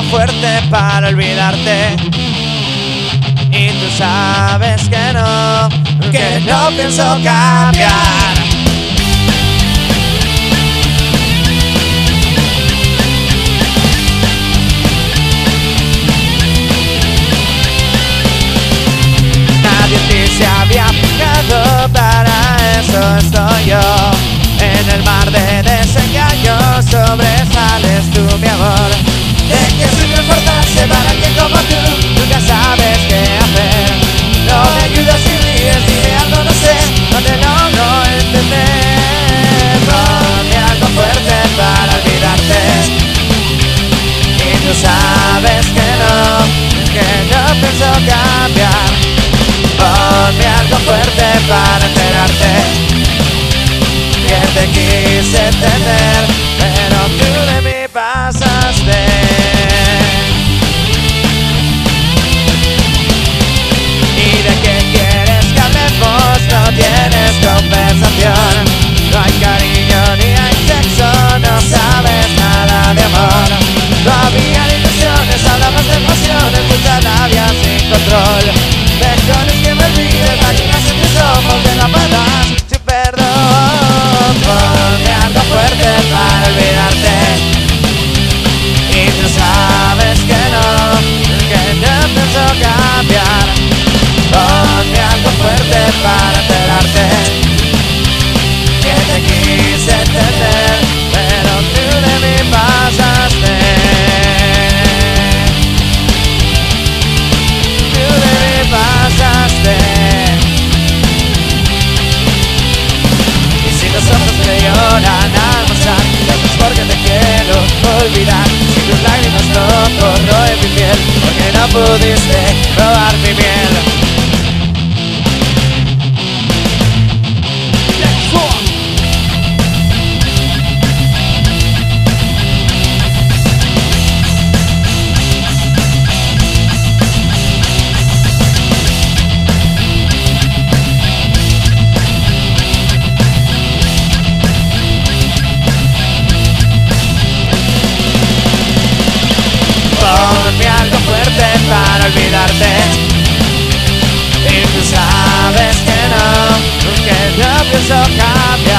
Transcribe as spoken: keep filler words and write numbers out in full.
algo fuerte para olvidarte. Y tú sabes que no, que no pienso cambiar. Nadie en ti se había fijado, para eso estoy yo. En el mar de desengaños sobresales tú, mi amor. ¿De qué sirve esforzarse para alguien como tú? Nunca sabes qué hacer. No me ayudas si ríes, dime algo, no sé, no te logro entender. Ponme algo fuerte para olvidarte. Y tú sabes que no, que no pienso cambiar. Ponme algo fuerte para enterarte que te quise tener, pero tú de mí pasaste. ¿Y de qué quieres que hablemos? No tienes conversación. No hay cariño ni hay sexo, no sabes nada de amor. No había ilusiones, hablamos de emociones, mucha rabia sin control. Mejor es que me olvides, lágrimas en mis ojos, de la paz sin perdón. Ponme algo fuerte para olvidarte. Y tú sabes que no, que no pienso cambiar. Ponme algo fuerte para enterarte que te quise tener, pero tú de mí pasaste. Tú de mí pasaste. Y si los ojos te lloran al pasar, es porque te quiero olvidar. Si tus lágrimas no corroen mi piel, porque no pudiste robar mi miel. Ponme algo fuerte para olvidarte. Y tú sabes que no, que no pienso cambiar.